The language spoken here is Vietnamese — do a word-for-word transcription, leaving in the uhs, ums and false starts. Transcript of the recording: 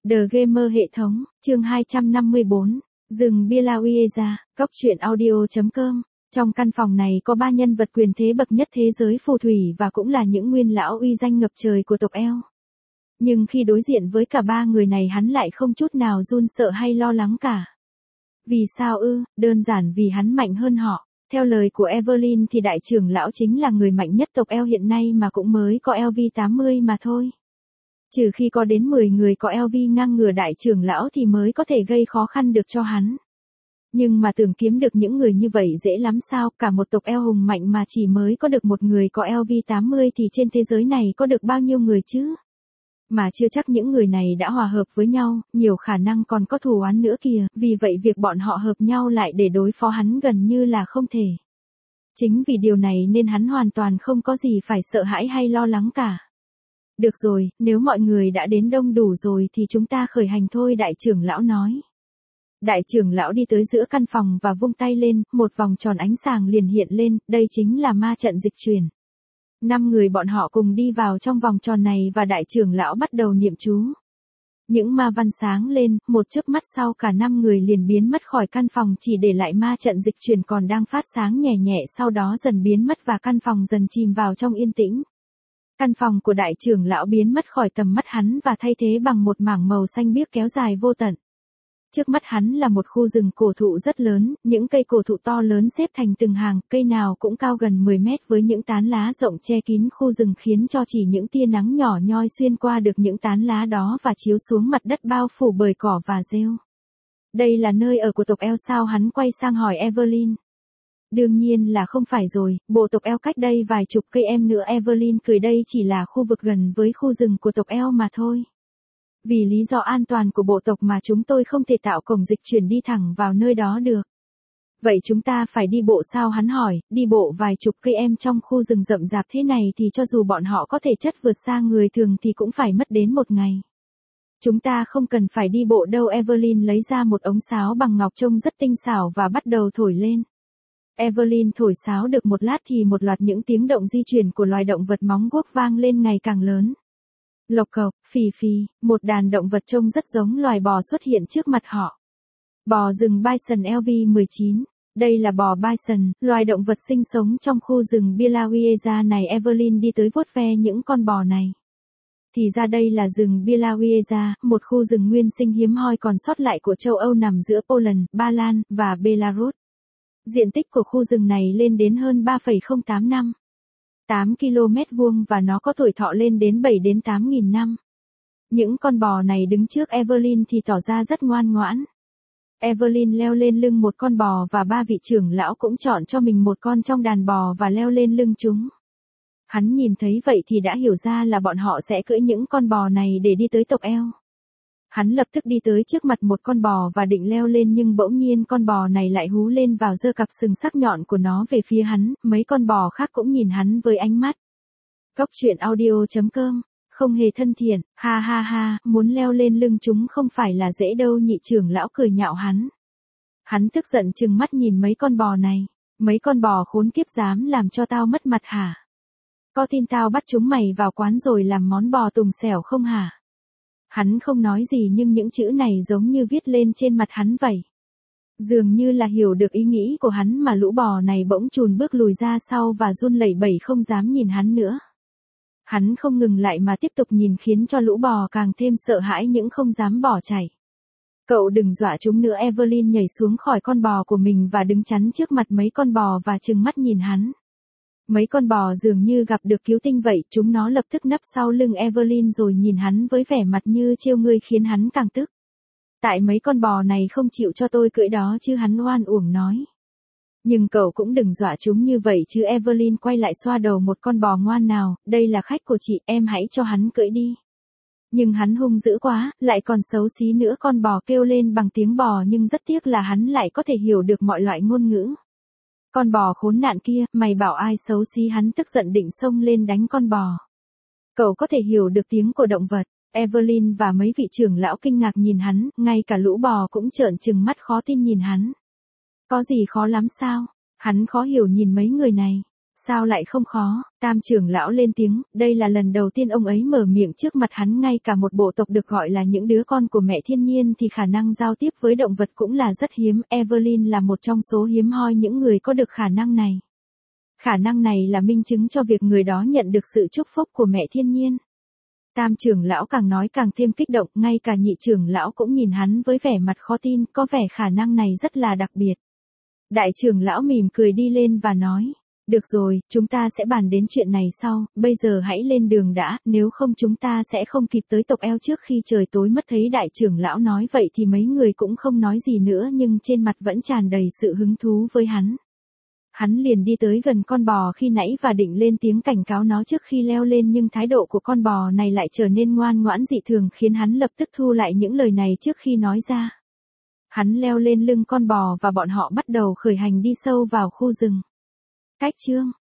The Gamer hệ thống, chương hai trăm năm mươi bốn, rừng Belawieza, cốc truyện audio.com. Trong căn phòng này có ba nhân vật quyền thế bậc nhất thế giới phù thủy và cũng là những nguyên lão uy danh ngập trời của tộc eo. Nhưng khi đối diện với cả ba người này hắn lại không chút nào run sợ hay lo lắng cả. Vì sao ư? Đơn giản vì hắn mạnh hơn họ. Theo lời của Evelyn thì đại trưởng lão chính là người mạnh nhất tộc eo hiện nay mà cũng mới có L V tám mươi mà thôi. Trừ khi có đến mười người có L V ngang ngửa đại trưởng lão thì mới có thể gây khó khăn được cho hắn. Nhưng mà tưởng kiếm được những người như vậy dễ lắm sao, cả một tộc eo hùng mạnh mà chỉ mới có được một người có L V tám mươi thì trên thế giới này có được bao nhiêu người chứ? Mà chưa chắc những người này đã hòa hợp với nhau, nhiều khả năng còn có thù oán nữa kìa, vì vậy việc bọn họ hợp nhau lại để đối phó hắn gần như là không thể. Chính vì điều này nên hắn hoàn toàn không có gì phải sợ hãi hay lo lắng cả. Được rồi, nếu mọi người đã đến đông đủ rồi thì chúng ta khởi hành thôi, đại trưởng lão nói. Đại trưởng lão đi tới giữa căn phòng và vung tay lên, một vòng tròn ánh sáng liền hiện lên, đây chính là ma trận dịch chuyển. Năm người bọn họ cùng đi vào trong vòng tròn này và đại trưởng lão bắt đầu niệm chú. Những ma văn sáng lên, một chớp mắt sau cả năm người liền biến mất khỏi căn phòng, chỉ để lại ma trận dịch chuyển còn đang phát sáng nhẹ nhẹ, sau đó dần biến mất và căn phòng dần chìm vào trong yên tĩnh. Căn phòng của đại trưởng lão biến mất khỏi tầm mắt hắn và thay thế bằng một mảng màu xanh biếc kéo dài vô tận. Trước mắt hắn là một khu rừng cổ thụ rất lớn, những cây cổ thụ to lớn xếp thành từng hàng, cây nào cũng cao gần mười mét với những tán lá rộng che kín khu rừng khiến cho chỉ những tia nắng nhỏ nhoi xuyên qua được những tán lá đó và chiếu xuống mặt đất bao phủ bởi cỏ và rêu. Đây là nơi ở của tộc eo sao? Hắn quay sang hỏi Evelyn. Đương nhiên là không phải rồi, bộ tộc eo cách đây vài chục cây em nữa. Evelyn cười, đây chỉ là khu vực gần với khu rừng của tộc eo mà thôi. Vì lý do an toàn của bộ tộc mà chúng tôi không thể tạo cổng dịch chuyển đi thẳng vào nơi đó được. Vậy chúng ta phải đi bộ sao? Hắn hỏi, đi bộ vài chục cây em trong khu rừng rậm rạp thế này thì cho dù bọn họ có thể chất vượt xa người thường thì cũng phải mất đến một ngày. Chúng ta không cần phải đi bộ đâu. Evelyn lấy ra một ống sáo bằng ngọc trông rất tinh xảo và bắt đầu thổi lên. Evelyn thổi sáo được một lát thì một loạt những tiếng động di chuyển của loài động vật móng guốc vang lên ngày càng lớn. Lộc cộc, phì phì, một đàn động vật trông rất giống loài bò xuất hiện trước mặt họ. Bò rừng Bison L V mười chín. Đây là bò Bison, loài động vật sinh sống trong khu rừng Belawieza này. Evelyn đi tới vuốt ve những con bò này. Thì ra đây là rừng Belawieza, một khu rừng nguyên sinh hiếm hoi còn sót lại của châu Âu nằm giữa Poland, Ba Lan và Belarus. Diện tích của khu rừng này lên đến hơn ba phẩy không tám năm. tám ki lô mét vuông và nó có tuổi thọ lên đến bảy đến tám nghìn năm. Những con bò này đứng trước Evelyn thì tỏ ra rất ngoan ngoãn. Evelyn leo lên lưng một con bò và ba vị trưởng lão cũng chọn cho mình một con trong đàn bò và leo lên lưng chúng. Hắn nhìn thấy vậy thì đã hiểu ra là bọn họ sẽ cưỡi những con bò này để đi tới tộc eo. Hắn lập tức đi tới trước mặt một con bò và định leo lên nhưng bỗng nhiên con bò này lại hú lên vào giơ cặp sừng sắc nhọn của nó về phía hắn, mấy con bò khác cũng nhìn hắn với ánh mắt. Cốc truyện audio.com, không hề thân thiện, ha ha ha, muốn leo lên lưng chúng không phải là dễ đâu. Nhị trưởng lão cười nhạo hắn. Hắn tức giận trừng mắt nhìn mấy con bò này, mấy con bò khốn kiếp dám làm cho tao mất mặt hả? Có tin tao bắt chúng mày vào quán rồi làm món bò tùng xẻo không hả? Hắn không nói gì nhưng những chữ này giống như viết lên trên mặt hắn vậy. Dường như là hiểu được ý nghĩ của hắn mà lũ bò này bỗng chùn bước lùi ra sau và run lẩy bẩy không dám nhìn hắn nữa. Hắn không ngừng lại mà tiếp tục nhìn khiến cho lũ bò càng thêm sợ hãi nhưng không dám bỏ chạy. Cậu đừng dọa chúng nữa. Evelyn nhảy xuống khỏi con bò của mình và đứng chắn trước mặt mấy con bò và trừng mắt nhìn hắn. Mấy con bò dường như gặp được cứu tinh vậy, chúng nó lập tức nấp sau lưng Evelyn rồi nhìn hắn với vẻ mặt như trêu ngươi khiến hắn càng tức. Tại mấy con bò này không chịu cho tôi cưỡi đó chứ, hắn oan uổng nói. Nhưng cậu cũng đừng dọa chúng như vậy chứ. Evelyn quay lại xoa đầu một con bò, ngoan nào, đây là khách của chị, em hãy cho hắn cưỡi đi. Nhưng hắn hung dữ quá, lại còn xấu xí nữa. Con bò kêu lên bằng tiếng bò nhưng rất tiếc là hắn lại có thể hiểu được mọi loại ngôn ngữ. Con bò khốn nạn kia, mày bảo ai xấu xí? Hắn tức giận định xông lên đánh con bò. Cậu có thể hiểu được tiếng của động vật. Evelyn và mấy vị trưởng lão kinh ngạc nhìn hắn, ngay cả lũ bò cũng trợn trừng mắt khó tin nhìn hắn. Có gì khó lắm sao? Hắn khó hiểu nhìn mấy người này. Sao lại không khó, Tam trưởng lão lên tiếng, đây là lần đầu tiên ông ấy mở miệng trước mặt hắn, ngay cả một bộ tộc được gọi là những đứa con của mẹ thiên nhiên thì khả năng giao tiếp với động vật cũng là rất hiếm, Evelyn là một trong số hiếm hoi những người có được khả năng này. Khả năng này là minh chứng cho việc người đó nhận được sự chúc phúc của mẹ thiên nhiên. Tam trưởng lão càng nói càng thêm kích động, ngay cả nhị trưởng lão cũng nhìn hắn với vẻ mặt khó tin, có vẻ khả năng này rất là đặc biệt. Đại trưởng lão mỉm cười đi lên và nói, được rồi, chúng ta sẽ bàn đến chuyện này sau, bây giờ hãy lên đường đã, nếu không chúng ta sẽ không kịp tới tộc eo trước khi trời tối mất. Thấy đại trưởng lão nói vậy thì mấy người cũng không nói gì nữa, nhưng trên mặt vẫn tràn đầy sự hứng thú với hắn. Hắn liền đi tới gần con bò khi nãy và định lên tiếng cảnh cáo nó trước khi leo lên, nhưng thái độ của con bò này lại trở nên ngoan ngoãn dị thường, khiến hắn lập tức thu lại những lời này trước khi nói ra. Hắn leo lên lưng con bò và bọn họ bắt đầu khởi hành đi sâu vào khu rừng. Cách chương